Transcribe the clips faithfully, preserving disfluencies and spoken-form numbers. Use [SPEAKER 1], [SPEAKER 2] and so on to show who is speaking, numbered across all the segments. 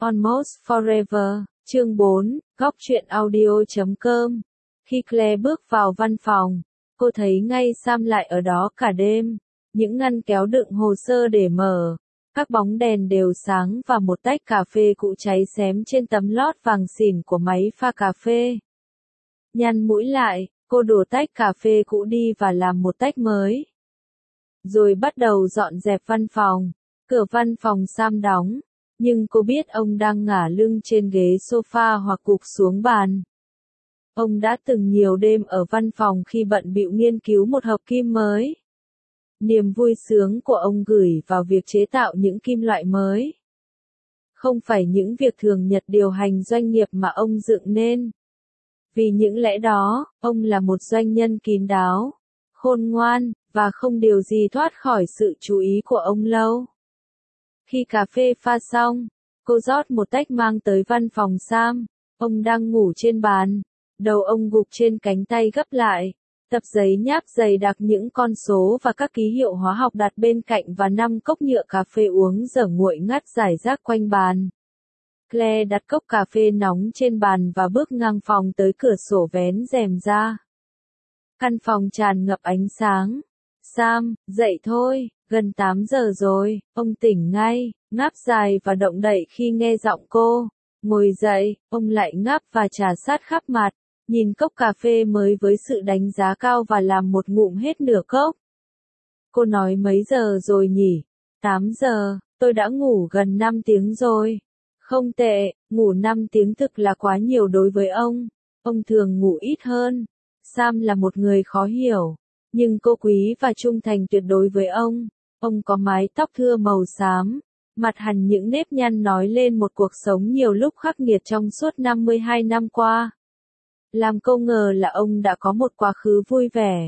[SPEAKER 1] Almost Forever, chương bốn, góc truyện audio chấm com. Khi Claire bước vào văn phòng, cô thấy ngay Sam lại ở đó cả đêm. Những ngăn kéo đựng hồ sơ để mở, các bóng đèn đều sáng và một tách cà phê cũ cháy xém trên tấm lót vàng xỉn của máy pha cà phê. Nhăn mũi lại, cô đổ tách cà phê cũ đi và làm một tách mới. Rồi bắt đầu dọn dẹp văn phòng. Cửa văn phòng Sam đóng, nhưng cô biết ông đang ngả lưng trên ghế sofa hoặc gục xuống bàn. Ông đã từng nhiều đêm ở văn phòng khi bận bịu nghiên cứu một hợp kim mới. Niềm vui sướng của ông gửi vào việc chế tạo những kim loại mới. Không phải những việc thường nhật điều hành doanh nghiệp mà ông dựng nên. Vì những lẽ đó, ông là một doanh nhân kín đáo, khôn ngoan, và không điều gì thoát khỏi sự chú ý của ông lâu. Khi cà phê pha xong, cô rót một tách mang tới văn phòng Sam. Ông đang ngủ trên bàn, đầu ông gục trên cánh tay gấp lại, tập giấy nháp dày đặc những con số và các ký hiệu hóa học đặt bên cạnh và năm cốc nhựa cà phê uống dở nguội ngắt rải rác quanh bàn. Claire đặt cốc cà phê nóng trên bàn và bước ngang phòng tới cửa sổ vén rèm ra. Căn phòng tràn ngập ánh sáng. Sam, dậy thôi, gần tám giờ rồi, ông tỉnh ngay, ngáp dài và động đậy khi nghe giọng cô. Ngồi dậy, ông lại ngáp và trà sát khắp mặt, nhìn cốc cà phê mới với sự đánh giá cao và làm một ngụm hết nửa cốc. Cô nói mấy giờ rồi nhỉ? tám giờ, tôi đã ngủ gần năm tiếng rồi. Không tệ, ngủ năm tiếng thực là quá nhiều đối với ông. Ông thường ngủ ít hơn. Sam là một người khó hiểu, nhưng cô quý và trung thành tuyệt đối với ông. Ông có mái tóc thưa màu xám, mặt hằn những nếp nhăn nói lên một cuộc sống nhiều lúc khắc nghiệt trong suốt năm mươi hai năm qua. Làm cô ngờ là ông đã có một quá khứ vui vẻ.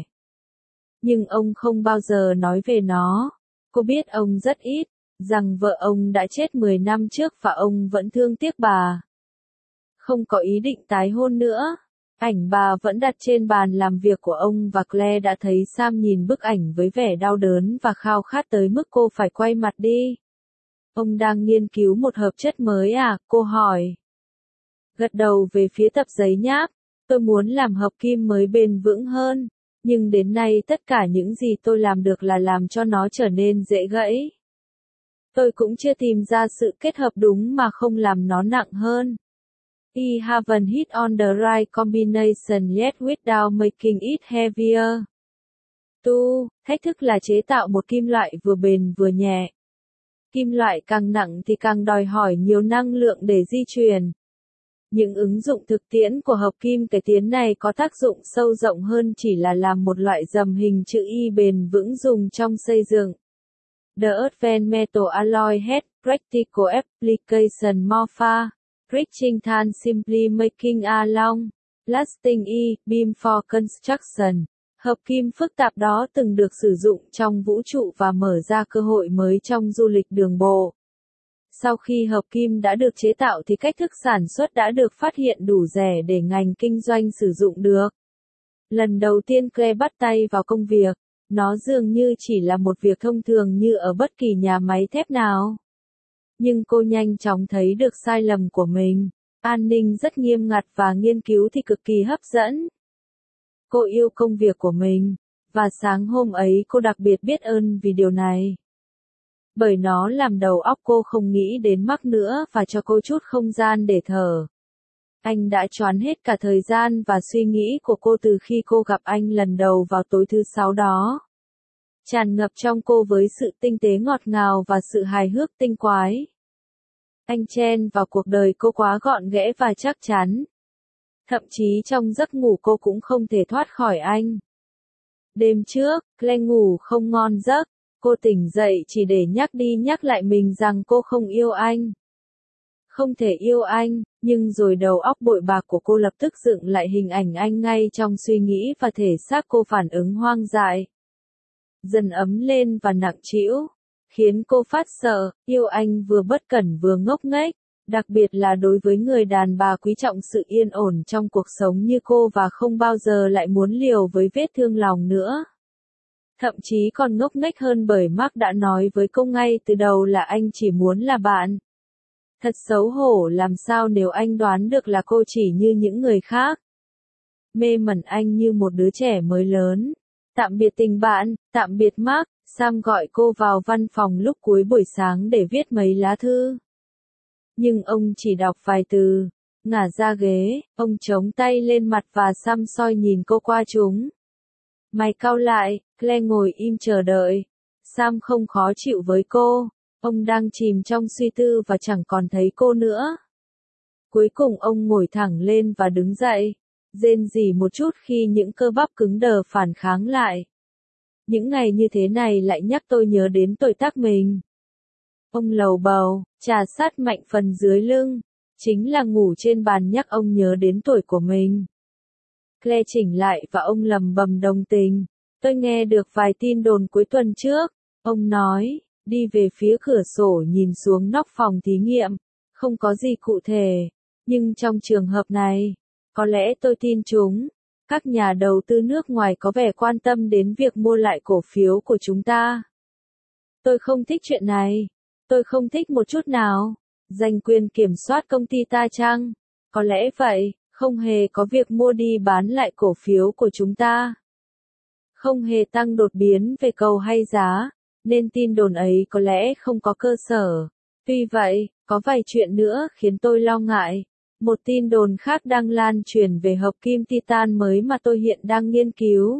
[SPEAKER 1] Nhưng ông không bao giờ nói về nó. Cô biết ông rất ít, rằng vợ ông đã chết mười năm trước và ông vẫn thương tiếc bà. Không có ý định tái hôn nữa. Ảnh bà vẫn đặt trên bàn làm việc của ông và Claire đã thấy Sam nhìn bức ảnh với vẻ đau đớn và khao khát tới mức cô phải quay mặt đi. Ông đang nghiên cứu một hợp chất mới à? Cô hỏi. Gật đầu về phía tập giấy nháp. Tôi muốn làm hợp kim mới bền vững hơn, nhưng đến nay tất cả những gì tôi làm được là làm cho nó trở nên dễ gãy. Tôi cũng chưa tìm ra sự kết hợp đúng mà không làm nó nặng hơn. I haven't hit on the right combination yet without making it heavier. Tu, thách thức là chế tạo một kim loại vừa bền vừa nhẹ. Kim loại càng nặng thì càng đòi hỏi nhiều năng lượng để di chuyển. Những ứng dụng thực tiễn của hợp kim cải tiến này có tác dụng sâu rộng hơn chỉ là làm một loại dầm hình chữ Y bền vững dùng trong xây dựng. The Advanced Metal Alloy Head, Practical Application Morpha, Bridging Than Simply Making a Long, Lasting E-Beam for Construction. Hợp kim phức tạp đó từng được sử dụng trong vũ trụ và mở ra cơ hội mới trong du lịch đường bộ. Sau khi hợp kim đã được chế tạo thì cách thức sản xuất đã được phát hiện đủ rẻ để ngành kinh doanh sử dụng được. Lần đầu tiên Claire bắt tay vào công việc, nó dường như chỉ là một việc thông thường như ở bất kỳ nhà máy thép nào. Nhưng cô nhanh chóng thấy được sai lầm của mình. An ninh rất nghiêm ngặt và nghiên cứu thì cực kỳ hấp dẫn. Cô yêu công việc của mình, và sáng hôm ấy cô đặc biệt biết ơn vì điều này. Bởi nó làm đầu óc cô không nghĩ đến Mark nữa và cho cô chút không gian để thở. Anh đã choán hết cả thời gian và suy nghĩ của cô từ khi cô gặp anh lần đầu vào tối thứ sáu đó. Tràn ngập trong cô với sự tinh tế ngọt ngào và sự hài hước tinh quái. Anh chen vào cuộc đời cô quá gọn ghẽ và chắc chắn. Thậm chí trong giấc ngủ cô cũng không thể thoát khỏi anh. Đêm trước, Claire ngủ không ngon giấc. Cô tỉnh dậy chỉ để nhắc đi nhắc lại mình rằng cô không yêu anh. Không thể yêu anh, nhưng rồi đầu óc bội bạc của cô lập tức dựng lại hình ảnh anh ngay trong suy nghĩ và thể xác cô phản ứng hoang dại. Dần ấm lên và nặng trĩu, khiến cô phát sợ, yêu anh vừa bất cẩn vừa ngốc nghếch, đặc biệt là đối với người đàn bà quý trọng sự yên ổn trong cuộc sống như cô và không bao giờ lại muốn liều với vết thương lòng nữa. Thậm chí còn ngốc nghếch hơn bởi Mark đã nói với cô ngay từ đầu là anh chỉ muốn là bạn. Thật xấu hổ làm sao nếu anh đoán được là cô chỉ như những người khác. Mê mẩn anh như một đứa trẻ mới lớn. Tạm biệt tình bạn, tạm biệt Mark, Sam gọi cô vào văn phòng lúc cuối buổi sáng để viết mấy lá thư. Nhưng ông chỉ đọc vài từ, ngả ra ghế, ông chống tay lên mặt và săm soi nhìn cô qua chúng. Mày cau lại, Claire ngồi im chờ đợi. Sam không khó chịu với cô, ông đang chìm trong suy tư và chẳng còn thấy cô nữa. Cuối cùng ông ngồi thẳng lên và đứng dậy, rên rỉ một chút khi những cơ bắp cứng đờ phản kháng lại. Những ngày như thế này lại nhắc tôi nhớ đến tuổi tác mình. Ông lầu bầu, trà sát mạnh phần dưới lưng, chính là ngủ trên bàn nhắc ông nhớ đến tuổi của mình. Claire chỉnh lại và ông lầm bầm đồng tình. Tôi nghe được vài tin đồn cuối tuần trước, ông nói, đi về phía cửa sổ nhìn xuống nóc phòng thí nghiệm, không có gì cụ thể, nhưng trong trường hợp này, có lẽ tôi tin chúng. Các nhà đầu tư nước ngoài có vẻ quan tâm đến việc mua lại cổ phiếu của chúng ta. Tôi không thích chuyện này. Tôi không thích một chút nào. Giành quyền kiểm soát công ty ta chăng? Có lẽ vậy, không hề có việc mua đi bán lại cổ phiếu của chúng ta. Không hề tăng đột biến về cầu hay giá, nên tin đồn ấy có lẽ không có cơ sở. Tuy vậy, có vài chuyện nữa khiến tôi lo ngại. Một tin đồn khác đang lan truyền về hợp kim titan mới mà tôi hiện đang nghiên cứu.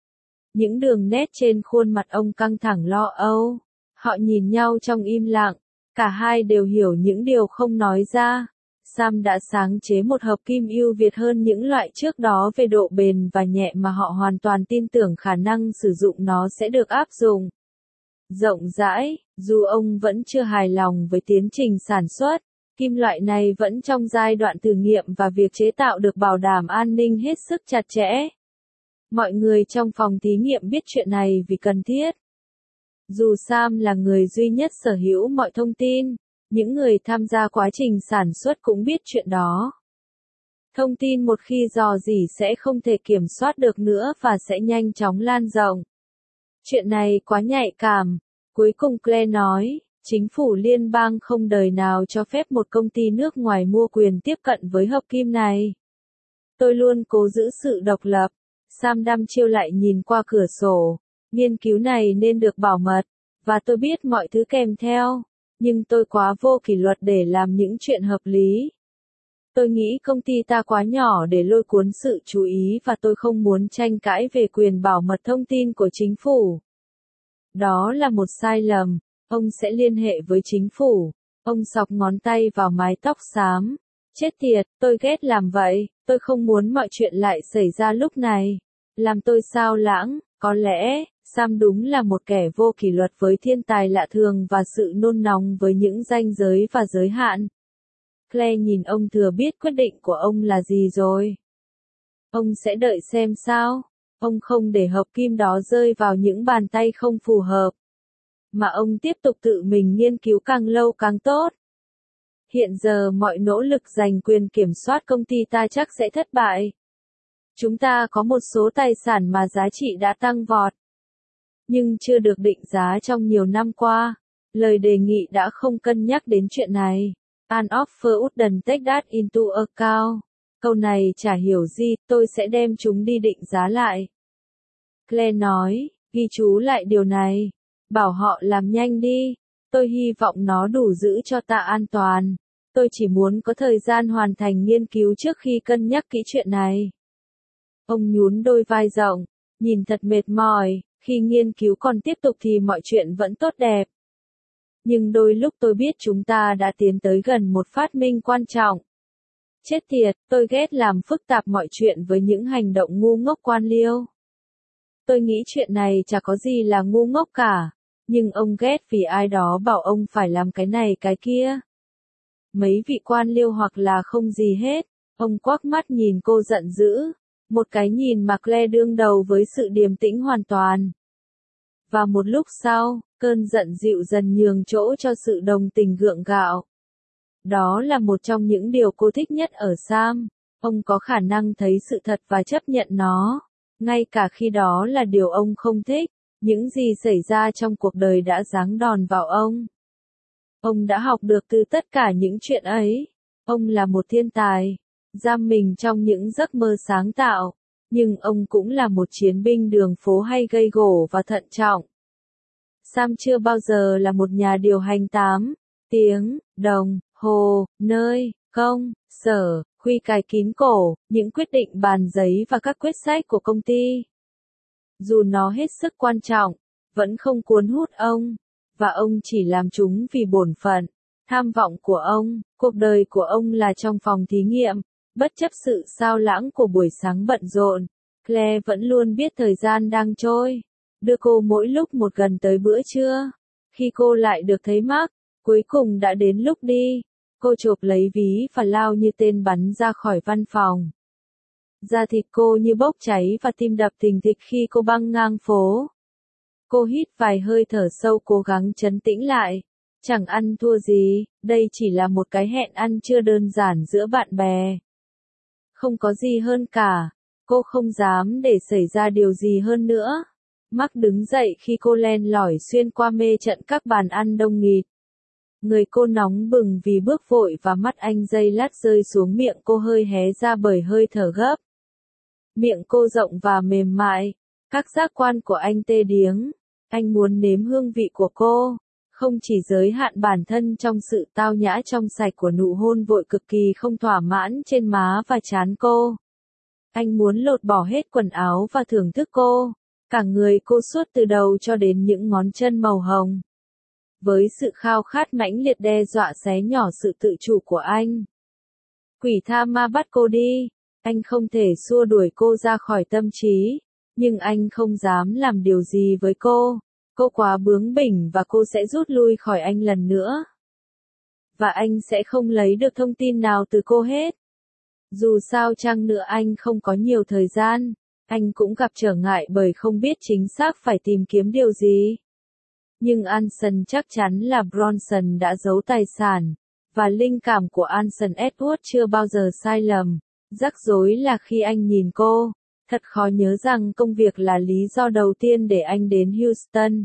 [SPEAKER 1] Những đường nét trên khuôn mặt ông căng thẳng lo âu. Họ nhìn nhau trong im lặng. Cả hai đều hiểu những điều không nói ra. Sam đã sáng chế một hợp kim ưu việt hơn những loại trước đó về độ bền và nhẹ mà họ hoàn toàn tin tưởng khả năng sử dụng nó sẽ được áp dụng rộng rãi. Dù ông vẫn chưa hài lòng với tiến trình sản xuất, kim loại này vẫn trong giai đoạn thử nghiệm và việc chế tạo được bảo đảm an ninh hết sức chặt chẽ. Mọi người trong phòng thí nghiệm biết chuyện này vì cần thiết. Dù Sam là người duy nhất sở hữu mọi thông tin, những người tham gia quá trình sản xuất cũng biết chuyện đó. Thông tin một khi rò rỉ sẽ không thể kiểm soát được nữa và sẽ nhanh chóng lan rộng. Chuyện này quá nhạy cảm. Cuối cùng Claire nói, chính phủ liên bang không đời nào cho phép một công ty nước ngoài mua quyền tiếp cận với hợp kim này. Tôi luôn cố giữ sự độc lập. Sam đăm chiêu lại nhìn qua cửa sổ. Nghiên cứu này nên được bảo mật, và tôi biết mọi thứ kèm theo, nhưng tôi quá vô kỷ luật để làm những chuyện hợp lý. Tôi nghĩ công ty ta quá nhỏ để lôi cuốn sự chú ý và tôi không muốn tranh cãi về quyền bảo mật thông tin của chính phủ. Đó là một sai lầm. Ông sẽ liên hệ với chính phủ. Ông xọc ngón tay vào mái tóc xám. Chết tiệt, tôi ghét làm vậy. Tôi không muốn mọi chuyện lại xảy ra lúc này. Làm tôi xao lãng. Có lẽ, Sam đúng là một kẻ vô kỷ luật với thiên tài lạ thường và sự nôn nóng với những ranh giới và giới hạn. Claire nhìn ông thừa biết quyết định của ông là gì rồi. Ông sẽ đợi xem sao. Ông không để hợp kim đó rơi vào những bàn tay không phù hợp. Mà ông tiếp tục tự mình nghiên cứu càng lâu càng tốt. Hiện giờ mọi nỗ lực giành quyền kiểm soát công ty ta chắc sẽ thất bại. Chúng ta có một số tài sản mà giá trị đã tăng vọt, nhưng chưa được định giá trong nhiều năm qua. Lời đề nghị đã không cân nhắc đến chuyện này. An offer wouldn't take that into account. Câu này chả hiểu gì, tôi sẽ đem chúng đi định giá lại. Claire nói, ghi chú lại điều này. Bảo họ làm nhanh đi. Tôi hy vọng nó đủ giữ cho ta an toàn. Tôi chỉ muốn có thời gian hoàn thành nghiên cứu trước khi cân nhắc kỹ chuyện này. Ông nhún đôi vai rộng, nhìn thật mệt mỏi. Khi nghiên cứu còn tiếp tục thì mọi chuyện vẫn tốt đẹp. Nhưng đôi lúc tôi biết chúng ta đã tiến tới gần một phát minh quan trọng. Chết tiệt, tôi ghét làm phức tạp mọi chuyện với những hành động ngu ngốc quan liêu. Tôi nghĩ chuyện này chả có gì là ngu ngốc cả. Nhưng ông ghét vì ai đó bảo ông phải làm cái này cái kia. Mấy vị quan liêu hoặc là không gì hết. Ông quắc mắt nhìn cô giận dữ. Một cái nhìn mà Claire đương đầu với sự điềm tĩnh hoàn toàn. Và một lúc sau, cơn giận dịu dần nhường chỗ cho sự đồng tình gượng gạo. Đó là một trong những điều cô thích nhất ở Sam. Ông có khả năng thấy sự thật và chấp nhận nó. Ngay cả khi đó là điều ông không thích. Những gì xảy ra trong cuộc đời đã giáng đòn vào ông. Ông đã học được từ tất cả những chuyện ấy. Ông là một thiên tài, giam mình trong những giấc mơ sáng tạo, nhưng ông cũng là một chiến binh đường phố hay gây gổ và thận trọng. Sam chưa bao giờ là một nhà điều hành tám tiếng đồng hồ, nơi, công, sở, khuy cài kín cổ, những quyết định bàn giấy và các quyết sách của công ty. Dù nó hết sức quan trọng, vẫn không cuốn hút ông, và ông chỉ làm chúng vì bổn phận, tham vọng của ông. Cuộc đời của ông là trong phòng thí nghiệm, bất chấp sự sao lãng của buổi sáng bận rộn. Claire vẫn luôn biết thời gian đang trôi, đưa cô mỗi lúc một gần tới bữa trưa. Khi cô lại được thấy Mark, cuối cùng đã đến lúc đi. Cô chộp lấy ví và lao như tên bắn ra khỏi văn phòng. Da thịt cô như bốc cháy và tim đập thình thịch khi cô băng ngang phố. Cô hít vài hơi thở sâu cố gắng trấn tĩnh lại. Chẳng ăn thua gì, đây chỉ là một cái hẹn ăn trưa đơn giản giữa bạn bè. Không có gì hơn cả, cô không dám để xảy ra điều gì hơn nữa. Mark đứng dậy khi cô len lỏi xuyên qua mê trận các bàn ăn đông nghịt. Người cô nóng bừng vì bước vội và mắt anh giây lát rơi xuống miệng cô hơi hé ra bởi hơi thở gấp. Miệng cô rộng và mềm mại, các giác quan của anh tê điếng. Anh muốn nếm hương vị của cô, không chỉ giới hạn bản thân trong sự tao nhã trong sạch của nụ hôn vội cực kỳ không thỏa mãn trên má và trán cô. Anh muốn lột bỏ hết quần áo và thưởng thức cô, cả người cô suốt từ đầu cho đến những ngón chân màu hồng. Với sự khao khát mãnh liệt đe dọa xé nhỏ sự tự chủ của anh. Quỷ tha ma bắt cô đi, anh không thể xua đuổi cô ra khỏi tâm trí, nhưng anh không dám làm điều gì với cô. Cô quá bướng bỉnh và cô sẽ rút lui khỏi anh lần nữa. Và anh sẽ không lấy được thông tin nào từ cô hết. Dù sao chăng nữa anh không có nhiều thời gian, anh cũng gặp trở ngại bởi không biết chính xác phải tìm kiếm điều gì. Nhưng Anson chắc chắn là Bronson đã giấu tài sản, và linh cảm của Anson Edward chưa bao giờ sai lầm. Rắc rối là khi anh nhìn cô, thật khó nhớ rằng công việc là lý do đầu tiên để anh đến Houston.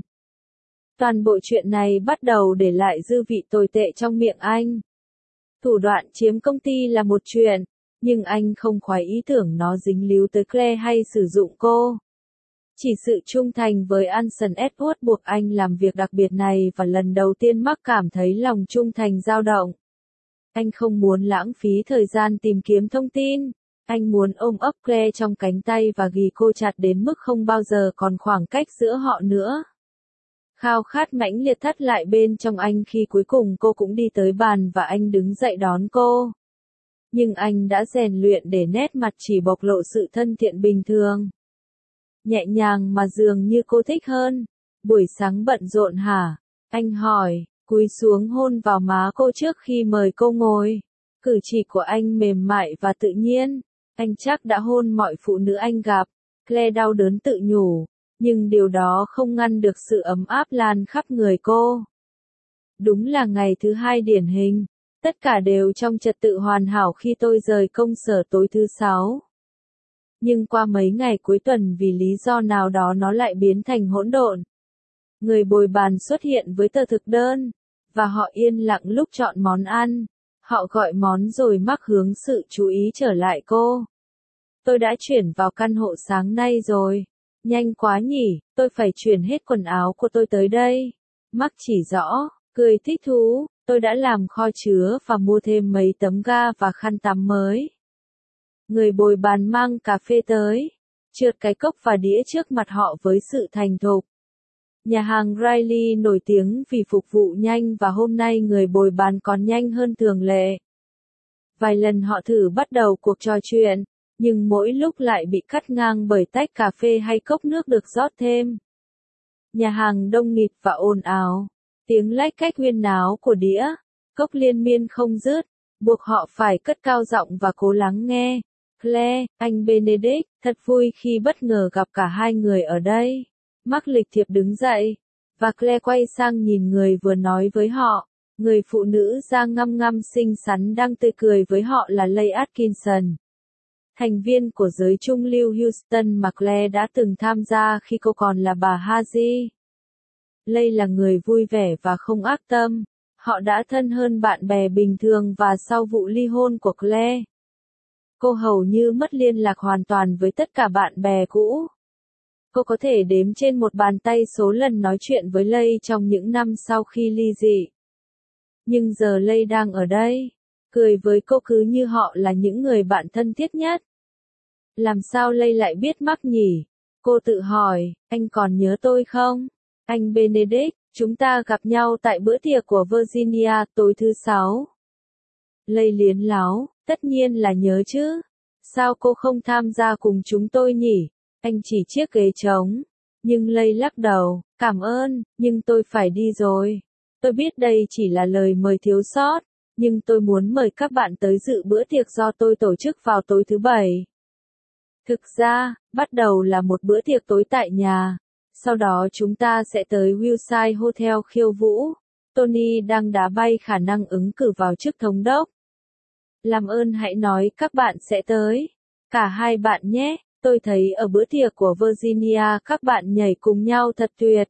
[SPEAKER 1] Toàn bộ chuyện này bắt đầu để lại dư vị tồi tệ trong miệng anh. Thủ đoạn chiếm công ty là một chuyện, nhưng anh không khoái ý tưởng nó dính líu tới Claire hay sử dụng cô. Chỉ sự trung thành với Anson Edward buộc anh làm việc đặc biệt này và lần đầu tiên Mark cảm thấy lòng trung thành dao động. Anh không muốn lãng phí thời gian tìm kiếm thông tin. Anh muốn ôm ấp Claire trong cánh tay và ghì cô chặt đến mức không bao giờ còn khoảng cách giữa họ nữa. Khao khát mãnh liệt thắt lại bên trong anh khi cuối cùng cô cũng đi tới bàn và anh đứng dậy đón cô. Nhưng anh đã rèn luyện để nét mặt chỉ bộc lộ sự thân thiện bình thường. Nhẹ nhàng mà dường như cô thích hơn. Buổi sáng bận rộn hả? Anh hỏi, cúi xuống hôn vào má cô trước khi mời cô ngồi. Cử chỉ của anh mềm mại và tự nhiên. Anh chắc đã hôn mọi phụ nữ anh gặp. Claire đau đớn tự nhủ, nhưng điều đó không ngăn được sự ấm áp lan khắp người cô. Đúng là ngày thứ hai điển hình. Tất cả đều trong trật tự hoàn hảo khi tôi rời công sở tối thứ sáu. Nhưng qua mấy ngày cuối tuần vì lý do nào đó nó lại biến thành hỗn độn. Người bồi bàn xuất hiện với tờ thực đơn, và họ yên lặng lúc chọn món ăn. Họ gọi món rồi Mark hướng sự chú ý trở lại cô. Tôi đã chuyển vào căn hộ sáng nay rồi. Nhanh quá nhỉ, tôi phải chuyển hết quần áo của tôi tới đây. Mark chỉ rõ, cười thích thú, tôi đã làm kho chứa và mua thêm mấy tấm ga và khăn tắm mới. Người bồi bàn mang cà phê tới, trượt cái cốc và đĩa trước mặt họ với sự thành thục. Nhà hàng Riley nổi tiếng vì phục vụ nhanh và hôm nay người bồi bàn còn nhanh hơn thường lệ. Vài lần họ thử bắt đầu cuộc trò chuyện, nhưng mỗi lúc lại bị cắt ngang bởi tách cà phê hay cốc nước được rót thêm. Nhà hàng đông nghịt và ồn ào, tiếng lách cách huyên náo của đĩa, cốc liên miên không dứt, buộc họ phải cất cao giọng và cố lắng nghe. Claire, anh Benedict, thật vui khi bất ngờ gặp cả hai người ở đây. Mark lịch thiệp đứng dậy, và Claire quay sang nhìn người vừa nói với họ. Người phụ nữ da ngăm ngăm xinh xắn đang tươi cười với họ là Leigh Atkinson. Thành viên của giới trung lưu Houston mà Claire đã từng tham gia khi cô còn là bà Haji. Leigh là người vui vẻ và không ác tâm. Họ đã thân hơn bạn bè bình thường và sau vụ ly hôn của Claire, cô hầu như mất liên lạc hoàn toàn với tất cả bạn bè cũ. Cô có thể đếm trên một bàn tay số lần nói chuyện với Lay trong những năm sau khi ly dị. Nhưng giờ Lay đang ở đây, cười với cô cứ như họ là những người bạn thân thiết nhất. Làm sao Lay lại biết Mark nhỉ? Cô tự hỏi, anh còn nhớ tôi không? Anh Benedict, chúng ta gặp nhau tại bữa tiệc của Virginia tối thứ sáu. Lay liến láo, tất nhiên là nhớ chứ. Sao cô không tham gia cùng chúng tôi nhỉ? Anh chỉ chiếc ghế trống. Nhưng Lay lắc đầu, cảm ơn, nhưng tôi phải đi rồi. Tôi biết đây chỉ là lời mời thiếu sót, nhưng tôi muốn mời các bạn tới dự bữa tiệc do tôi tổ chức vào tối thứ Bảy. Thực ra, bắt đầu là một bữa tiệc tối tại nhà. Sau đó chúng ta sẽ tới Hillside Hotel khiêu vũ. Tony đang đá bay khả năng ứng cử vào chức thống đốc. Làm ơn hãy nói các bạn sẽ tới. Cả hai bạn nhé, tôi thấy ở bữa tiệc của Virginia các bạn nhảy cùng nhau thật tuyệt.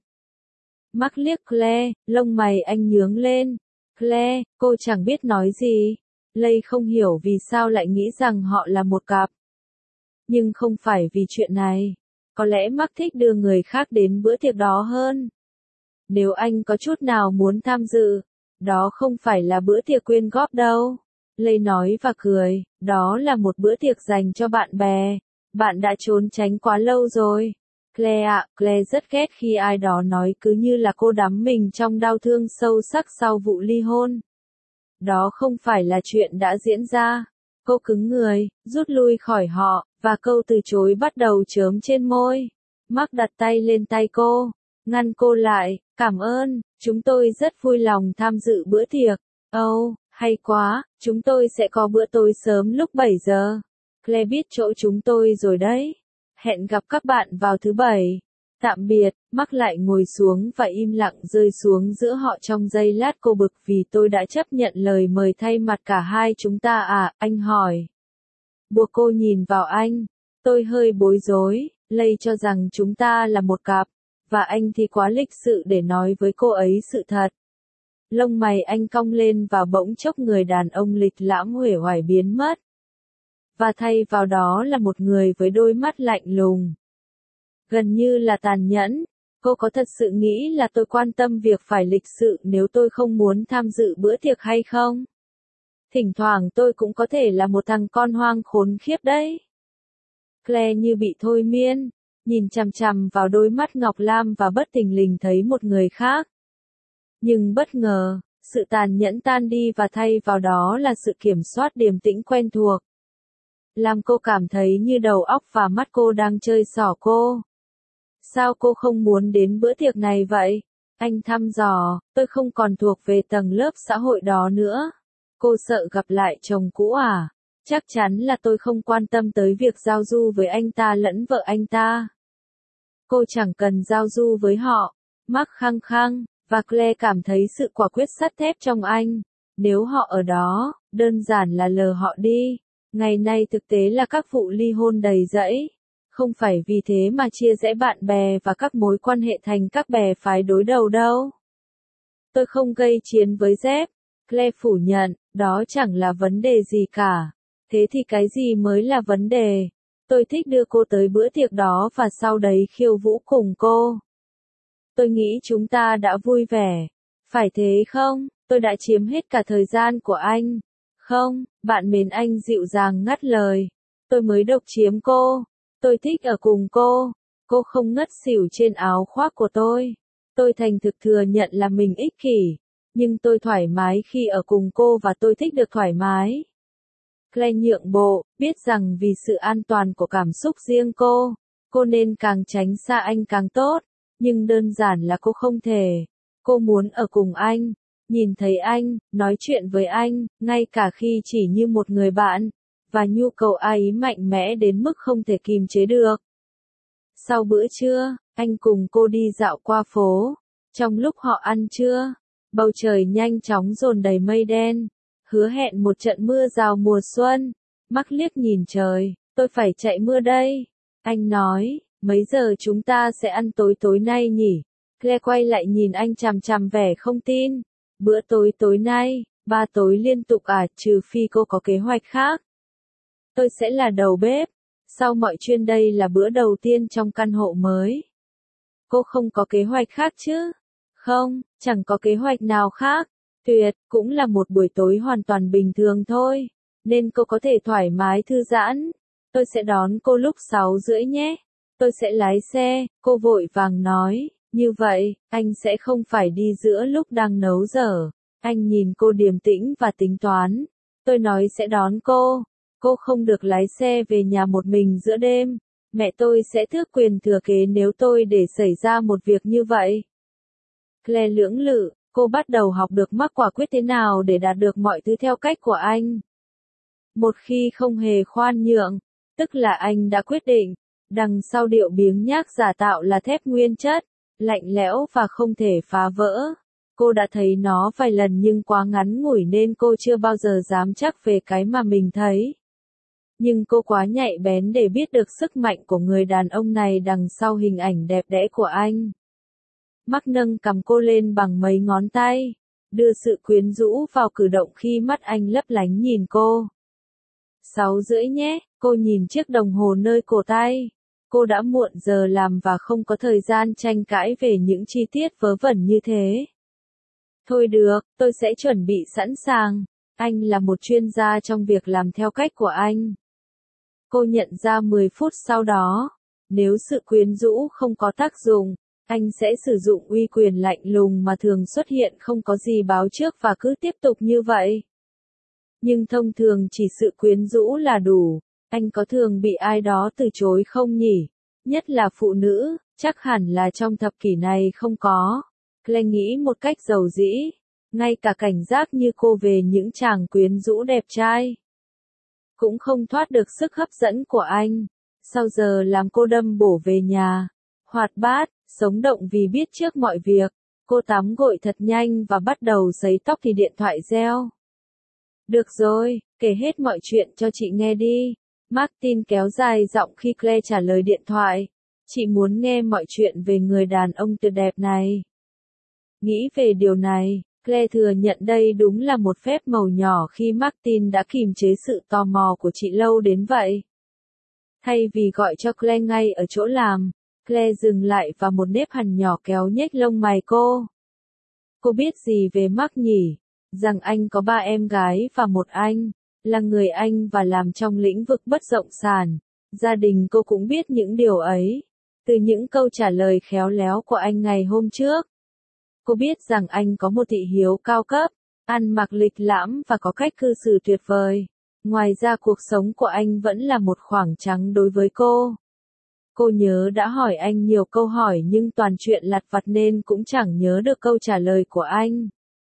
[SPEAKER 1] Mark liếc Claire, lông mày anh nhướng lên. Claire, cô chẳng biết nói gì. Lay không hiểu vì sao lại nghĩ rằng họ là một cặp. Nhưng không phải vì chuyện này. Có lẽ Mark thích đưa người khác đến bữa tiệc đó hơn. Nếu anh có chút nào muốn tham dự, đó không phải là bữa tiệc quyên góp đâu. Lay nói và cười, đó là một bữa tiệc dành cho bạn bè. Bạn đã trốn tránh quá lâu rồi. Claire ạ, Claire rất ghét khi ai đó nói cứ như là cô đắm mình trong đau thương sâu sắc sau vụ ly hôn. Đó không phải là chuyện đã diễn ra. Cô cứng người, rút lui khỏi họ, và câu từ chối bắt đầu chớm trên môi. Mark đặt tay lên tay cô, ngăn cô lại, cảm ơn, chúng tôi rất vui lòng tham dự bữa tiệc. Ồ, oh, hay quá, chúng tôi sẽ có bữa tối sớm lúc bảy giờ. Claire biết chỗ chúng tôi rồi đấy. Hẹn gặp các bạn vào thứ Bảy. Tạm biệt, Mark lại ngồi xuống và im lặng rơi xuống giữa họ trong giây lát. Cô bực vì tôi đã chấp nhận lời mời thay mặt cả hai chúng ta à, anh hỏi. Buộc cô nhìn vào anh. Tôi hơi bối rối, Lay cho rằng chúng ta là một cặp, và anh thì quá lịch sự để nói với cô ấy sự thật. Lông mày anh cong lên và bỗng chốc người đàn ông lịch lãm uể oải biến mất. Và thay vào đó là một người với đôi mắt lạnh lùng. Gần như là tàn nhẫn. Cô có thật sự nghĩ là tôi quan tâm việc phải lịch sự nếu tôi không muốn tham dự bữa tiệc hay không? Thỉnh thoảng tôi cũng có thể là một thằng con hoang khốn khiếp đấy. Claire như bị thôi miên, nhìn chằm chằm vào đôi mắt ngọc lam và bất thình lình thấy một người khác. Nhưng bất ngờ, sự tàn nhẫn tan đi và thay vào đó là sự kiểm soát điềm tĩnh quen thuộc. Làm cô cảm thấy như đầu óc và mắt cô đang chơi xỏ cô. Sao cô không muốn đến bữa tiệc này vậy? Anh thăm dò, tôi không còn thuộc về tầng lớp xã hội đó nữa. Cô sợ gặp lại chồng cũ à? Chắc chắn là tôi không quan tâm tới việc giao du với anh ta lẫn vợ anh ta. Cô chẳng cần giao du với họ. Mark khăng khăng, và Claire cảm thấy sự quả quyết sắt thép trong anh. Nếu họ ở đó, đơn giản là lờ họ đi. Ngày nay thực tế là các vụ ly hôn đầy rẫy. Không phải vì thế mà chia rẽ bạn bè và các mối quan hệ thành các bè phái đối đầu đâu. Tôi không gây chiến với Jeff. Claire phủ nhận, đó chẳng là vấn đề gì cả. Thế thì cái gì mới là vấn đề? Tôi thích đưa cô tới bữa tiệc đó và sau đấy khiêu vũ cùng cô. Tôi nghĩ chúng ta đã vui vẻ. Phải thế không? Tôi đã chiếm hết cả thời gian của anh. Không, bạn mến anh dịu dàng ngắt lời. Tôi mới độc chiếm cô. Tôi thích ở cùng cô. Cô không ngất xỉu trên áo khoác của tôi. Tôi thành thực thừa nhận là mình ích kỷ. Nhưng tôi thoải mái khi ở cùng cô và tôi thích được thoải mái. Claire nhượng bộ, biết rằng vì sự an toàn của cảm xúc riêng cô, cô nên càng tránh xa anh càng tốt. Nhưng đơn giản là cô không thể. Cô muốn ở cùng anh, nhìn thấy anh, nói chuyện với anh, ngay cả khi chỉ như một người bạn. Và nhu cầu ấy mạnh mẽ đến mức không thể kìm chế được. Sau bữa trưa, anh cùng cô đi dạo qua phố. Trong lúc họ ăn trưa, bầu trời nhanh chóng dồn đầy mây đen, hứa hẹn một trận mưa rào mùa xuân. Mark liếc nhìn trời, tôi phải chạy mưa đây. Anh nói, mấy giờ chúng ta sẽ ăn tối tối nay nhỉ? Claire quay lại nhìn anh chằm chằm vẻ không tin. Bữa tối tối nay, ba tối liên tục à, trừ phi cô có kế hoạch khác. Tôi sẽ là đầu bếp. Sau mọi chuyện đây là bữa đầu tiên trong căn hộ mới. Cô không có kế hoạch khác chứ? Không, chẳng có kế hoạch nào khác. Tuyệt, cũng là một buổi tối hoàn toàn bình thường thôi. Nên cô có thể thoải mái thư giãn. Tôi sẽ đón cô lúc sáu rưỡi nhé. Tôi sẽ lái xe, cô vội vàng nói. Như vậy, anh sẽ không phải đi giữa lúc đang nấu dở. Anh nhìn cô điềm tĩnh và tính toán. Tôi nói sẽ đón cô. Cô không được lái xe về nhà một mình giữa đêm. Mẹ tôi sẽ tước quyền thừa kế nếu tôi để xảy ra một việc như vậy. Claire lưỡng lự, cô bắt đầu học được mắc quả quyết thế nào để đạt được mọi thứ theo cách của anh. Một khi không hề khoan nhượng, tức là anh đã quyết định, đằng sau điệu biếng nhác giả tạo là thép nguyên chất, lạnh lẽo và không thể phá vỡ. Cô đã thấy nó vài lần nhưng quá ngắn ngủi nên cô chưa bao giờ dám chắc về cái mà mình thấy. Nhưng cô quá nhạy bén để biết được sức mạnh của người đàn ông này đằng sau hình ảnh đẹp đẽ của anh. Mark nâng cằm cô lên bằng mấy ngón tay, đưa sự quyến rũ vào cử động khi mắt anh lấp lánh nhìn cô. Sáu rưỡi nhé, cô nhìn chiếc đồng hồ nơi cổ tay. Cô đã muộn giờ làm và không có thời gian tranh cãi về những chi tiết vớ vẩn như thế. Thôi được, tôi sẽ chuẩn bị sẵn sàng. Anh là một chuyên gia trong việc làm theo cách của anh. Cô nhận ra mười phút sau đó, nếu sự quyến rũ không có tác dụng, anh sẽ sử dụng uy quyền lạnh lùng mà thường xuất hiện không có gì báo trước và cứ tiếp tục như vậy. Nhưng thông thường chỉ sự quyến rũ là đủ. Anh có thường bị ai đó từ chối không nhỉ? Nhất là phụ nữ, chắc hẳn là trong thập kỷ này không có. Claire nghĩ một cách dầu dĩ, ngay cả cảnh giác như cô về những chàng quyến rũ đẹp trai cũng không thoát được sức hấp dẫn của anh. Sau giờ làm cô đâm bổ về nhà, hoạt bát, sống động vì biết trước mọi việc. Cô tắm gội thật nhanh và bắt đầu sấy tóc thì điện thoại reo. Được rồi, kể hết mọi chuyện cho chị nghe đi. Martin kéo dài giọng khi Claire trả lời điện thoại. Chị muốn nghe mọi chuyện về người đàn ông tuyệt đẹp này. Nghĩ về điều này, Claire thừa nhận đây đúng là một phép màu nhỏ khi Martin đã kìm chế sự tò mò của chị lâu đến vậy. Thay vì gọi cho Claire ngay ở chỗ làm, Claire dừng lại và một nếp hằn nhỏ kéo nhếch lông mày cô. Cô biết gì về Mark nhỉ? Rằng anh có ba em gái và một anh, là người Anh và làm trong lĩnh vực bất động sản. Gia đình cô cũng biết những điều ấy, từ những câu trả lời khéo léo của anh ngày hôm trước. Cô biết rằng anh có một thị hiếu cao cấp, ăn mặc lịch lãm và có cách cư xử tuyệt vời. Ngoài ra cuộc sống của anh vẫn là một khoảng trắng đối với cô. Cô nhớ đã hỏi anh nhiều câu hỏi nhưng toàn chuyện lặt vặt nên cũng chẳng nhớ được câu trả lời của anh.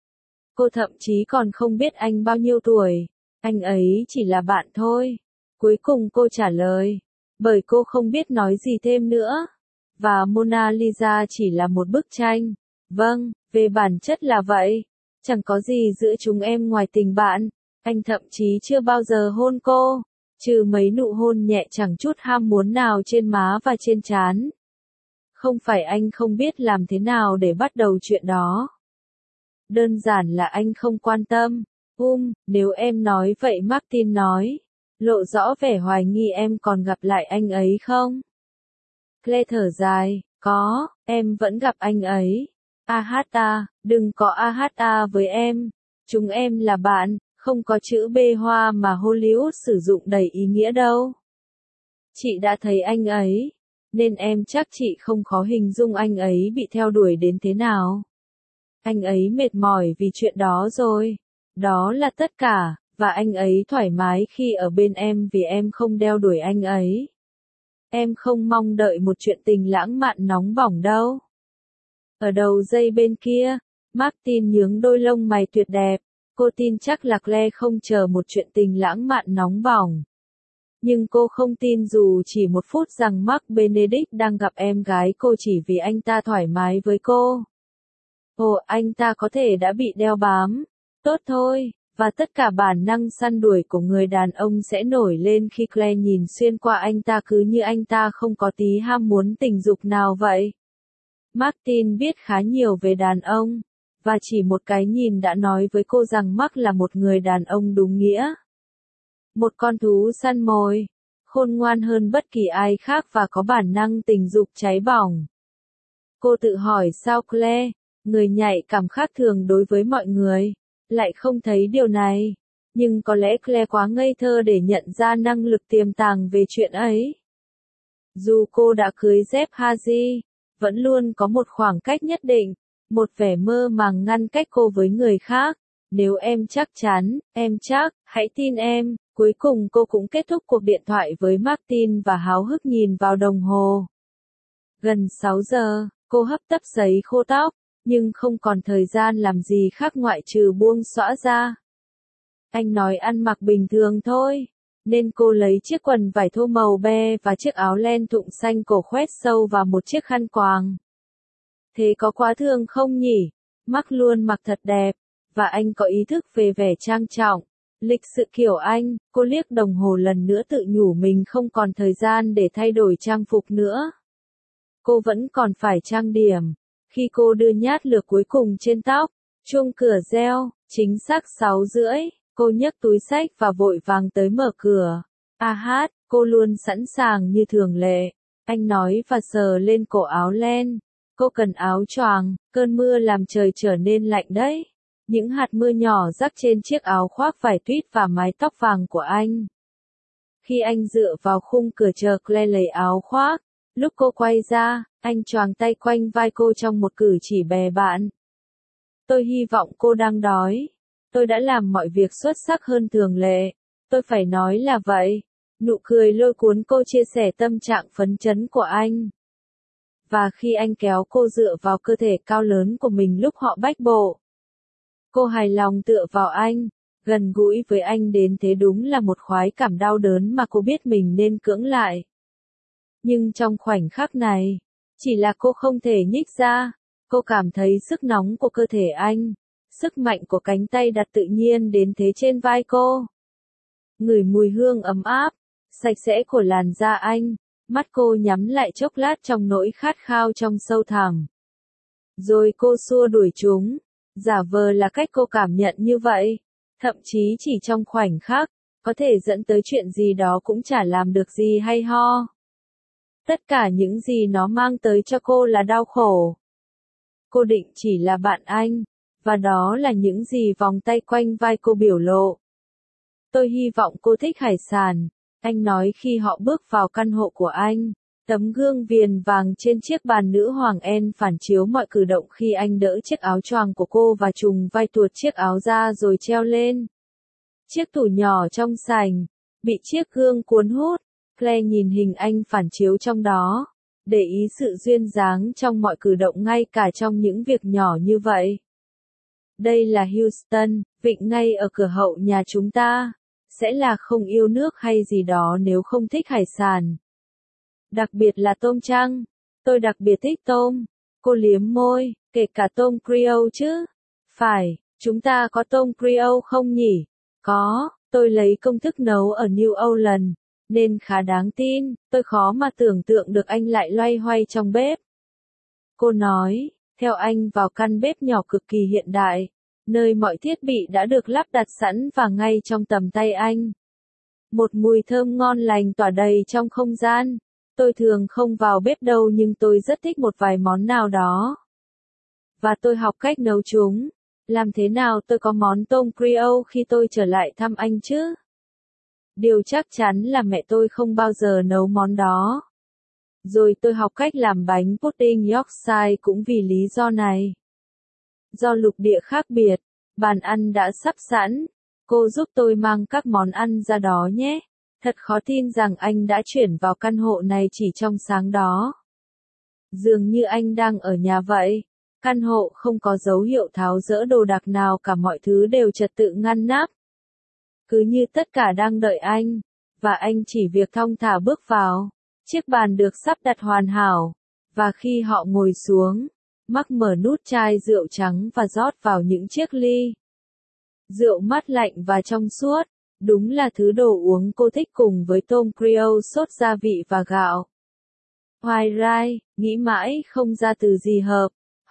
[SPEAKER 1] Cô thậm chí còn không biết anh bao nhiêu tuổi. Anh ấy chỉ là bạn thôi. Cuối cùng cô trả lời, bởi cô không biết nói gì thêm nữa. Và Mona Lisa chỉ là một bức tranh. Vâng, về bản chất là vậy. Chẳng có gì giữa chúng em ngoài tình bạn. Anh thậm chí chưa bao giờ hôn cô, trừ mấy nụ hôn nhẹ chẳng chút ham muốn nào trên má và trên trán. Không phải anh không biết làm thế nào để bắt đầu chuyện đó. Đơn giản là anh không quan tâm. Um, nếu em nói vậy, Martin nói, lộ rõ vẻ hoài nghi, em còn gặp lại anh ấy không? Claire thở dài, có, em vẫn gặp anh ấy. Ahata, đừng có ahata với em. Chúng em là bạn, không có chữ B hoa mà Hollywood sử dụng đầy ý nghĩa đâu. Chị đã thấy anh ấy, nên em chắc chị không khó hình dung anh ấy bị theo đuổi đến thế nào. Anh ấy mệt mỏi vì chuyện đó rồi. Đó là tất cả, và anh ấy thoải mái khi ở bên em vì em không đeo đuổi anh ấy. Em không mong đợi một chuyện tình lãng mạn nóng bỏng đâu. Ở đầu dây bên kia, Martin nhướng đôi lông mày tuyệt đẹp. Cô tin chắc là Claire không chờ một chuyện tình lãng mạn nóng bỏng. Nhưng cô không tin dù chỉ một phút rằng Mark Benedict đang gặp em gái cô chỉ vì anh ta thoải mái với cô. Ồ, anh ta có thể đã bị đeo bám. Tốt thôi, và tất cả bản năng săn đuổi của người đàn ông sẽ nổi lên khi Claire nhìn xuyên qua anh ta cứ như anh ta không có tí ham muốn tình dục nào vậy. Martin biết khá nhiều về đàn ông, và chỉ một cái nhìn đã nói với cô rằng Mark là một người đàn ông đúng nghĩa. Một con thú săn mồi, khôn ngoan hơn bất kỳ ai khác và có bản năng tình dục cháy bỏng. Cô tự hỏi sao Claire, người nhạy cảm khác thường đối với mọi người, lại không thấy điều này. Nhưng có lẽ Claire quá ngây thơ để nhận ra năng lực tiềm tàng về chuyện ấy. Dù cô đã cưới Jeff Hazy, vẫn luôn có một khoảng cách nhất định, một vẻ mơ màng ngăn cách cô với người khác. Nếu em chắc chắn, em chắc, hãy tin em. Cuối cùng cô cũng kết thúc cuộc điện thoại với Martin và háo hức nhìn vào đồng hồ. Gần sáu giờ, cô hấp tấp giấy khô tóc, nhưng không còn thời gian làm gì khác ngoại trừ buông xõa ra. Anh nói ăn mặc bình thường thôi, nên cô lấy chiếc quần vải thô màu be và chiếc áo len thụng xanh cổ khoét sâu vào một chiếc khăn quàng. Thế có quá thương không nhỉ? Mark luôn mặc thật đẹp, và anh có ý thức về vẻ trang trọng, lịch sự kiểu anh. Cô liếc đồng hồ lần nữa tự nhủ mình không còn thời gian để thay đổi trang phục nữa. Cô vẫn còn phải trang điểm. Khi cô đưa nhát lược cuối cùng trên tóc, chuông cửa reo, chính xác sáu rưỡi. Cô nhấc túi xách và vội vàng tới mở cửa. A hát, cô luôn sẵn sàng như thường lệ. Anh nói và sờ lên cổ áo len. Cô cần áo choàng, cơn mưa làm trời trở nên lạnh đấy. Những hạt mưa nhỏ rắc trên chiếc áo khoác vải tuyết và mái tóc vàng của anh. Khi anh dựa vào khung cửa chờ Claire lấy áo khoác, lúc cô quay ra, anh choàng tay quanh vai cô trong một cử chỉ bè bạn. Tôi hy vọng cô đang đói. Tôi đã làm mọi việc xuất sắc hơn thường lệ. Tôi phải nói là vậy. Nụ cười lôi cuốn cô chia sẻ tâm trạng phấn chấn của anh. Và khi anh kéo cô dựa vào cơ thể cao lớn của mình lúc họ bách bộ, cô hài lòng tựa vào anh, gần gũi với anh đến thế đúng là một khoái cảm đau đớn mà cô biết mình nên cưỡng lại. Nhưng trong khoảnh khắc này, chỉ là cô không thể nhích ra, cô cảm thấy sức nóng của cơ thể anh, sức mạnh của cánh tay đặt tự nhiên đến thế trên vai cô. Ngửi mùi hương ấm áp, sạch sẽ của làn da anh, mắt cô nhắm lại chốc lát trong nỗi khát khao trong sâu thẳm. Rồi cô xua đuổi chúng, giả vờ là cách cô cảm nhận như vậy, thậm chí chỉ trong khoảnh khắc, có thể dẫn tới chuyện gì đó cũng chả làm được gì hay ho. Tất cả những gì nó mang tới cho cô là đau khổ. Cô định chỉ là bạn anh, và đó là những gì vòng tay quanh vai cô biểu lộ. Tôi hy vọng cô thích hải sản, anh nói khi họ bước vào căn hộ của anh. Tấm gương viền vàng trên chiếc bàn nữ hoàng En phản chiếu mọi cử động khi anh đỡ chiếc áo choàng của cô và trùng vai tuột chiếc áo ra rồi treo lên. Chiếc tủ nhỏ trong sảnh, bị chiếc gương cuốn hút, Claire nhìn hình anh phản chiếu trong đó, để ý sự duyên dáng trong mọi cử động ngay cả trong những việc nhỏ như vậy. Đây là Houston, vịnh ngay ở cửa hậu nhà chúng ta, sẽ là không yêu nước hay gì đó nếu không thích hải sản. Đặc biệt là tôm trăng. Tôi đặc biệt thích tôm. Cô liếm môi, kể cả tôm Creole chứ. Phải, chúng ta có tôm Creole không nhỉ? Có, tôi lấy công thức nấu ở New Orleans, nên khá đáng tin. Tôi khó mà tưởng tượng được anh lại loay hoay trong bếp. Cô nói, theo anh vào căn bếp nhỏ cực kỳ hiện đại, nơi mọi thiết bị đã được lắp đặt sẵn và ngay trong tầm tay anh. Một mùi thơm ngon lành tỏa đầy trong không gian. Tôi thường không vào bếp đâu nhưng tôi rất thích một vài món nào đó. Và tôi học cách nấu chúng. Làm thế nào tôi có món tôm Creole khi tôi trở lại thăm anh chứ? Điều chắc chắn là mẹ tôi không bao giờ nấu món đó. Rồi tôi học cách làm bánh pudding Yorkshire cũng vì lý do này. Do lục địa khác biệt, bàn ăn đã sắp sẵn. Cô giúp tôi mang các món ăn ra đó nhé. Thật khó tin rằng anh đã chuyển vào căn hộ này chỉ trong sáng đó. Dường như anh đang ở nhà vậy. Căn hộ không có dấu hiệu tháo dỡ đồ đạc nào cả, mọi thứ đều trật tự ngăn nắp. Cứ như tất cả đang đợi anh, và anh chỉ việc thong thả bước vào. Chiếc bàn được sắp đặt hoàn hảo, và khi họ ngồi xuống, Mark mở nút chai rượu trắng và rót vào những chiếc ly. Rượu mát lạnh và trong suốt. Đúng là thứ đồ uống cô thích cùng với tôm Creole sốt gia vị và gạo. Hoài rai, nghĩ mãi không ra từ gì hợp.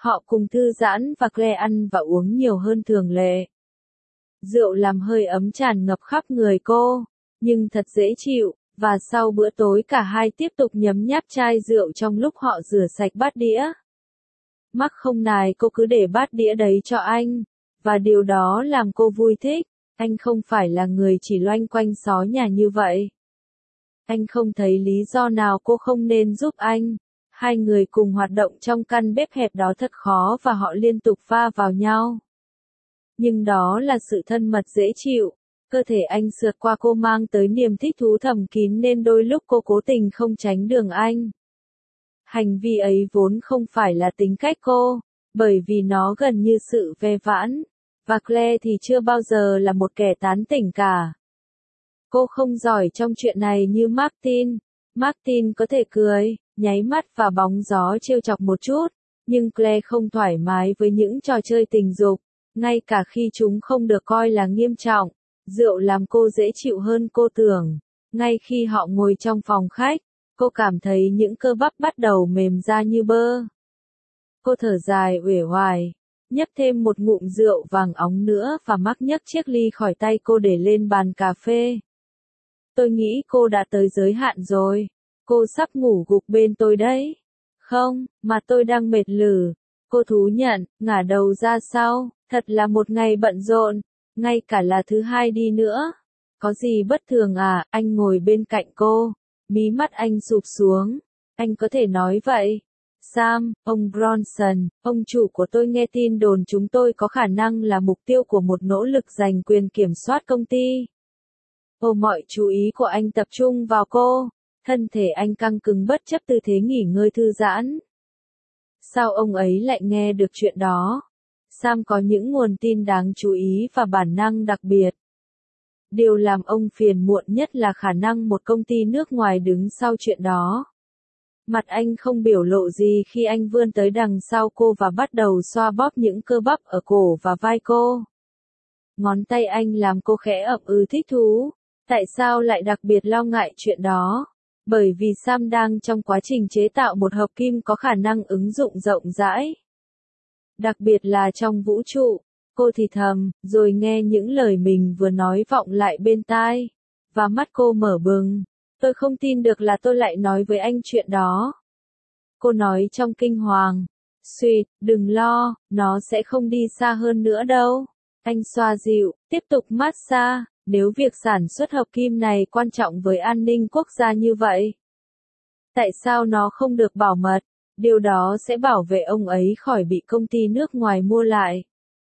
[SPEAKER 1] Họ cùng thư giãn và Claire ăn và uống nhiều hơn thường lệ. Rượu làm hơi ấm tràn ngập khắp người cô, nhưng thật dễ chịu, và sau bữa tối cả hai tiếp tục nhấm nháp chai rượu trong lúc họ rửa sạch bát đĩa. Mark không nài cô cứ để bát đĩa đấy cho anh, và điều đó làm cô vui thích. Anh không phải là người chỉ loanh quanh xó nhà như vậy. Anh không thấy lý do nào cô không nên giúp anh. Hai người cùng hoạt động trong căn bếp hẹp đó thật khó và họ liên tục va vào nhau. Nhưng đó là sự thân mật dễ chịu. Cơ thể anh sượt qua cô mang tới niềm thích thú thầm kín nên đôi lúc cô cố tình không tránh đường anh. Hành vi ấy vốn không phải là tính cách cô, bởi vì nó gần như sự ve vãn. Và Claire thì chưa bao giờ là một kẻ tán tỉnh cả. Cô không giỏi trong chuyện này như Martin. Martin có thể cười, nháy mắt và bóng gió trêu chọc một chút, nhưng Claire không thoải mái với những trò chơi tình dục, ngay cả khi chúng không được coi là nghiêm trọng. Rượu làm cô dễ chịu hơn cô tưởng. Ngay khi họ ngồi trong phòng khách, cô cảm thấy những cơ bắp bắt đầu mềm ra như bơ. Cô thở dài uể oải, nhấp thêm một ngụm rượu vàng óng nữa và Mark nhấc chiếc ly khỏi tay cô để lên bàn cà phê. Tôi nghĩ cô đã tới giới hạn rồi. Cô sắp ngủ gục bên tôi đấy. Không, mà tôi đang mệt lử. Cô thú nhận, ngả đầu ra sau, thật là một ngày bận rộn, ngay cả là thứ hai đi nữa. Có gì bất thường à? Anh ngồi bên cạnh cô, mí mắt anh sụp xuống. Anh có thể nói vậy. Sam, ông Bronson, ông chủ của tôi nghe tin đồn chúng tôi có khả năng là mục tiêu của một nỗ lực giành quyền kiểm soát công ty. Ô, mọi chú ý của anh tập trung vào cô. Thân thể anh căng cứng bất chấp tư thế nghỉ ngơi thư giãn. Sao ông ấy lại nghe được chuyện đó? Sam có những nguồn tin đáng chú ý và bản năng đặc biệt. Điều làm ông phiền muộn nhất là khả năng một công ty nước ngoài đứng sau chuyện đó. Mặt anh không biểu lộ gì khi anh vươn tới đằng sau cô và bắt đầu xoa bóp những cơ bắp ở cổ và vai cô. Ngón tay anh làm cô khẽ ậm ừ thích thú. Tại sao lại đặc biệt lo ngại chuyện đó? Bởi vì Sam đang trong quá trình chế tạo một hợp kim có khả năng ứng dụng rộng rãi. Đặc biệt là trong vũ trụ. Cô thì thầm, rồi nghe những lời mình vừa nói vọng lại bên tai. Và mắt cô mở bừng. Tôi không tin được là tôi lại nói với anh chuyện đó. Cô nói trong kinh hoàng. Sweet, đừng lo, nó sẽ không đi xa hơn nữa đâu. Anh xoa dịu, tiếp tục massage. Nếu việc sản xuất hợp kim này quan trọng với an ninh quốc gia như vậy, tại sao nó không được bảo mật? Điều đó sẽ bảo vệ ông ấy khỏi bị công ty nước ngoài mua lại.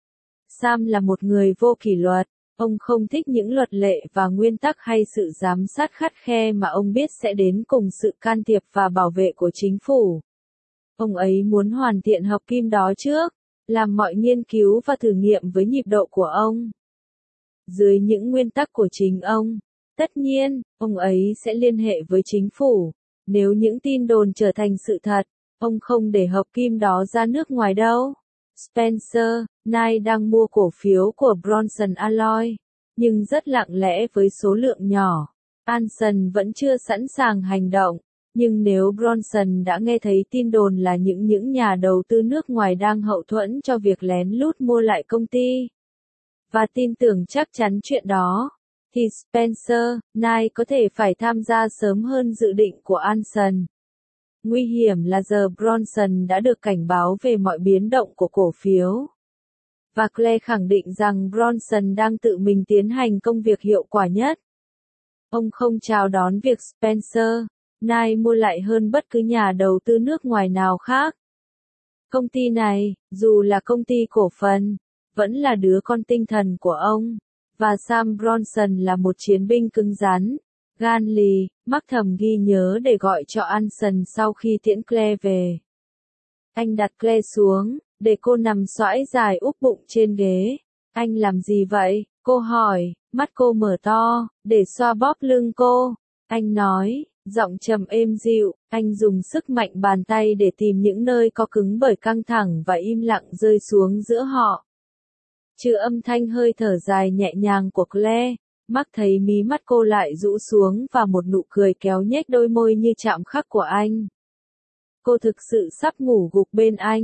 [SPEAKER 1] Sam là một người vô kỷ luật. Ông không thích những luật lệ và nguyên tắc hay sự giám sát khắt khe mà ông biết sẽ đến cùng sự can thiệp và bảo vệ của chính phủ. Ông ấy muốn hoàn thiện hợp kim đó trước, làm mọi nghiên cứu và thử nghiệm với nhịp độ của ông. Dưới những nguyên tắc của chính ông, tất nhiên, ông ấy sẽ liên hệ với chính phủ. Nếu những tin đồn trở thành sự thật, ông không để hợp kim đó ra nước ngoài đâu. Spencer Knight đang mua cổ phiếu của Bronson Alloy, nhưng rất lặng lẽ với số lượng nhỏ. Anson vẫn chưa sẵn sàng hành động, nhưng nếu Bronson đã nghe thấy tin đồn là những những nhà đầu tư nước ngoài đang hậu thuẫn cho việc lén lút mua lại công ty, và tin tưởng chắc chắn chuyện đó, thì Spencer Knight có thể phải tham gia sớm hơn dự định của Anson. Nguy hiểm là giờ Bronson đã được cảnh báo về mọi biến động của cổ phiếu. Và Claire khẳng định rằng Bronson đang tự mình tiến hành công việc hiệu quả nhất. Ông không chào đón việc Spencer Knight mua lại hơn bất cứ nhà đầu tư nước ngoài nào khác. Công ty này, dù là công ty cổ phần, vẫn là đứa con tinh thần của ông. Và Sam Bronson là một chiến binh cứng rắn, gan lì. Mark thầm ghi nhớ để gọi cho Anson sau khi tiễn Claire về. Anh đặt Claire xuống, để cô nằm xoãi dài úp bụng trên ghế. Anh làm gì vậy? Cô hỏi, mắt cô mở to, để xoa bóp lưng cô. Anh nói, giọng trầm êm dịu, anh dùng sức mạnh bàn tay để tìm những nơi có cứng bởi căng thẳng và im lặng rơi xuống giữa họ. Trừ âm thanh hơi thở dài nhẹ nhàng của Claire, Mark thấy mí mắt cô lại rũ xuống và một nụ cười kéo nhếch đôi môi như chạm khắc của anh. Cô thực sự sắp ngủ gục bên anh.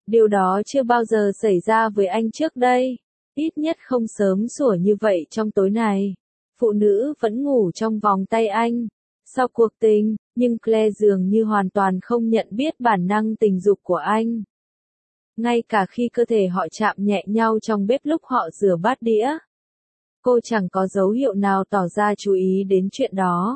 [SPEAKER 1] Điều đó chưa bao giờ xảy ra với anh trước đây. Ít nhất không sớm sủa như vậy trong tối này. Phụ nữ vẫn ngủ trong vòng tay anh. Sau cuộc tình, nhưng Claire dường như hoàn toàn không nhận biết bản năng tình dục của anh. Ngay cả khi cơ thể họ chạm nhẹ nhau trong bếp lúc họ rửa bát đĩa. Cô chẳng có dấu hiệu nào tỏ ra chú ý đến chuyện đó.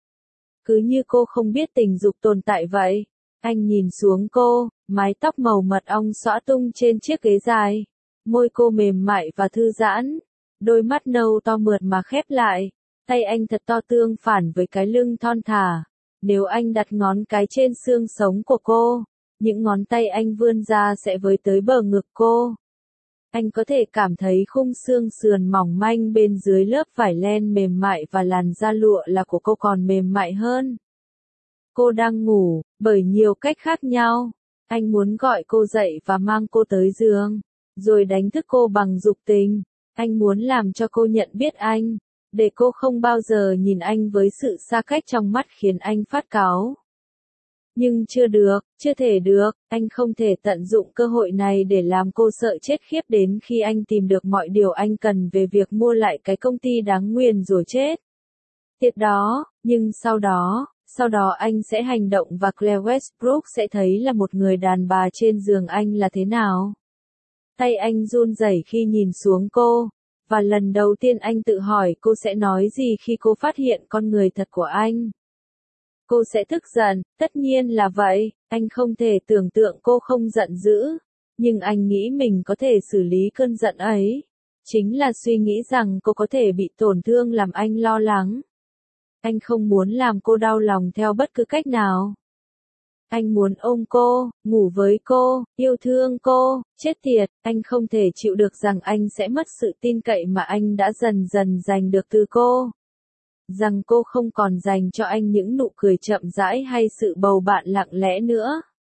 [SPEAKER 1] Cứ như cô không biết tình dục tồn tại vậy. Anh nhìn xuống cô, mái tóc màu mật ong xõa tung trên chiếc ghế dài. Môi cô mềm mại và thư giãn. Đôi mắt nâu to mượt mà khép lại. Tay anh thật to tương phản với cái lưng thon thả. Nếu anh đặt ngón cái trên xương sống của cô, những ngón tay anh vươn ra sẽ với tới bờ ngực cô. Anh có thể cảm thấy khung xương sườn mỏng manh bên dưới lớp vải len mềm mại và làn da lụa là của cô còn mềm mại hơn. Cô đang ngủ, bởi nhiều cách khác nhau. Anh muốn gọi cô dậy và mang cô tới giường, rồi đánh thức cô bằng dục tình. Anh muốn làm cho cô nhận biết anh, để cô không bao giờ nhìn anh với sự xa cách trong mắt khiến anh phát cáu. Nhưng chưa được, chưa thể được, anh không thể tận dụng cơ hội này để làm cô sợ chết khiếp đến khi anh tìm được mọi điều anh cần về việc mua lại cái công ty đáng nguyền rồi chết. Tiệt đó, nhưng sau đó, sau đó anh sẽ hành động và Claire Westbrook sẽ thấy là một người đàn bà trên giường anh là thế nào. Tay anh run rẩy khi nhìn xuống cô, và lần đầu tiên anh tự hỏi cô sẽ nói gì khi cô phát hiện con người thật của anh. Cô sẽ tức giận, tất nhiên là vậy, anh không thể tưởng tượng cô không giận dữ, nhưng anh nghĩ mình có thể xử lý cơn giận ấy. Chính là suy nghĩ rằng cô có thể bị tổn thương làm anh lo lắng. Anh không muốn làm cô đau lòng theo bất cứ cách nào. Anh muốn ôm cô, ngủ với cô, yêu thương cô, chết tiệt, anh không thể chịu được rằng anh sẽ mất sự tin cậy mà anh đã dần dần giành được từ cô. Rằng cô không còn dành cho anh những nụ cười chậm rãi hay sự bầu bạn lặng lẽ nữa.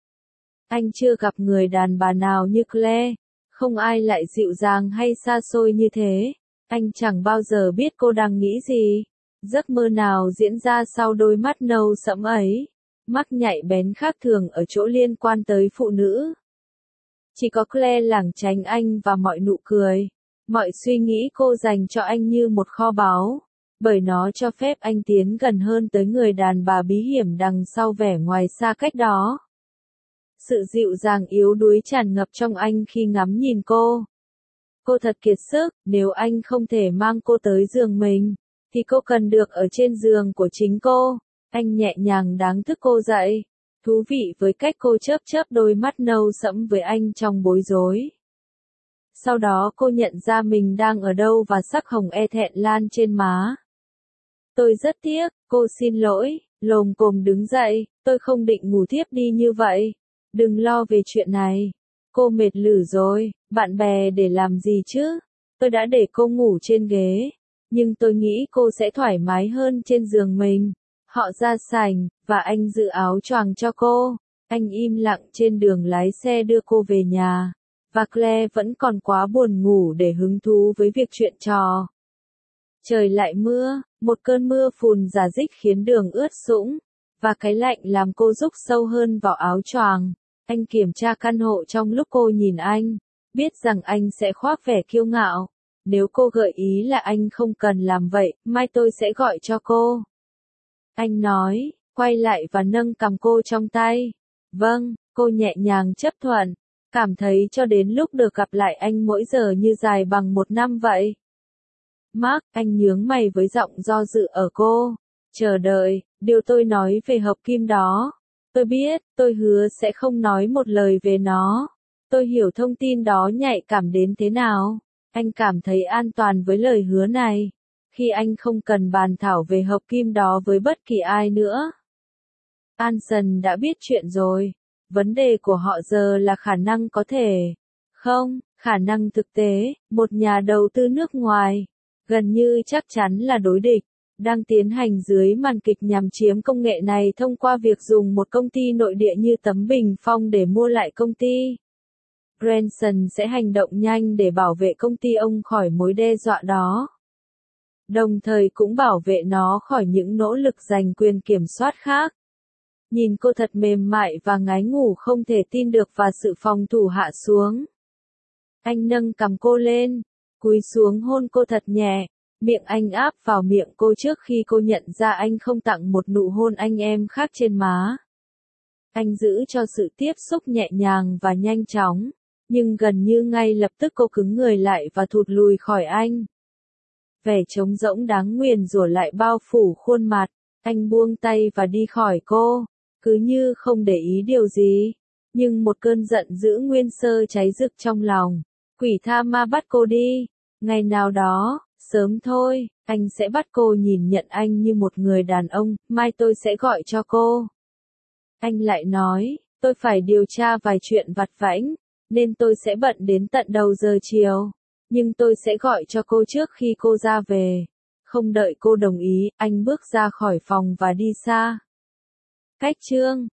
[SPEAKER 1] Anh chưa gặp người đàn bà nào như Claire, không ai lại dịu dàng hay xa xôi như thế. Anh chẳng bao giờ biết cô đang nghĩ gì. Giấc mơ nào diễn ra sau đôi mắt nâu sẫm ấy. Mắt nhạy bén khác thường ở chỗ liên quan tới phụ nữ. Chỉ có Claire lảng tránh anh và mọi nụ cười, mọi suy nghĩ cô dành cho anh như một kho báu, bởi nó cho phép anh tiến gần hơn tới người đàn bà bí hiểm đằng sau vẻ ngoài xa cách đó. Sự dịu dàng yếu đuối tràn ngập trong anh khi ngắm nhìn cô. Cô thật kiệt sức, nếu anh không thể mang cô tới giường mình, thì cô cần được ở trên giường của chính cô. Anh nhẹ nhàng đánh thức cô dậy. Thú vị với cách cô chớp chớp đôi mắt nâu sẫm với anh trong bối rối. Sau đó cô nhận ra mình đang ở đâu và sắc hồng e thẹn lan trên má. Tôi rất tiếc, cô xin lỗi, lồm cồm đứng dậy, tôi không định ngủ thiếp đi như vậy. Đừng lo về chuyện này. Cô mệt lử rồi, bạn bè để làm gì chứ? Tôi đã để cô ngủ trên ghế, nhưng tôi nghĩ cô sẽ thoải mái hơn trên giường mình. Họ ra sảnh, và anh giữ áo choàng cho cô. Anh im lặng trên đường lái xe đưa cô về nhà. Và Claire vẫn còn quá buồn ngủ để hứng thú với việc chuyện trò. Trời lại mưa, một cơn mưa phùn rả rích khiến đường ướt sũng, và cái lạnh làm cô rúc sâu hơn vào áo choàng. Anh kiểm tra căn hộ trong lúc cô nhìn anh, biết rằng anh sẽ khoác vẻ kiêu ngạo. Nếu cô gợi ý là anh không cần làm vậy, mai tôi sẽ gọi cho cô. Anh nói, quay lại và nâng cằm cô trong tay. Vâng, cô nhẹ nhàng chấp thuận, cảm thấy cho đến lúc được gặp lại anh mỗi giờ như dài bằng một năm vậy. Mark, anh nhướng mày với giọng do dự ở cô. Chờ đợi, điều tôi nói về hợp kim đó. Tôi biết, tôi hứa sẽ không nói một lời về nó. Tôi hiểu thông tin đó nhạy cảm đến thế nào. Anh cảm thấy an toàn với lời hứa này. Khi anh không cần bàn thảo về hợp kim đó với bất kỳ ai nữa. Anson đã biết chuyện rồi. Vấn đề của họ giờ là khả năng có thể. Không, khả năng thực tế, một nhà đầu tư nước ngoài, gần như chắc chắn là đối địch, đang tiến hành dưới màn kịch nhằm chiếm công nghệ này thông qua việc dùng một công ty nội địa như tấm bình phong để mua lại công ty. Branson sẽ hành động nhanh để bảo vệ công ty ông khỏi mối đe dọa đó. Đồng thời cũng bảo vệ nó khỏi những nỗ lực giành quyền kiểm soát khác. Nhìn cô thật mềm mại và ngái ngủ không thể tin được và sự phòng thủ hạ xuống. Anh nâng cằm cô lên, cúi xuống hôn cô thật nhẹ, miệng anh áp vào miệng cô trước khi cô nhận ra anh không tặng một nụ hôn anh em khác trên má. Anh giữ cho sự tiếp xúc nhẹ nhàng và nhanh chóng, nhưng gần như ngay lập tức cô cứng người lại và thụt lùi khỏi anh. Vẻ trống rỗng đáng nguyền rủa lại bao phủ khuôn mặt, anh buông tay và đi khỏi cô, cứ như không để ý điều gì. Nhưng một cơn giận dữ nguyên sơ cháy rực trong lòng. Quỷ tha ma bắt cô đi. Ngày nào đó, sớm thôi, anh sẽ bắt cô nhìn nhận anh như một người đàn ông, mai tôi sẽ gọi cho cô. Anh lại nói, tôi phải điều tra vài chuyện vặt vãnh, nên tôi sẽ bận đến tận đầu giờ chiều. Nhưng tôi sẽ gọi cho cô trước khi cô ra về. Không đợi cô đồng ý, anh bước ra khỏi phòng và đi xa. Cách chương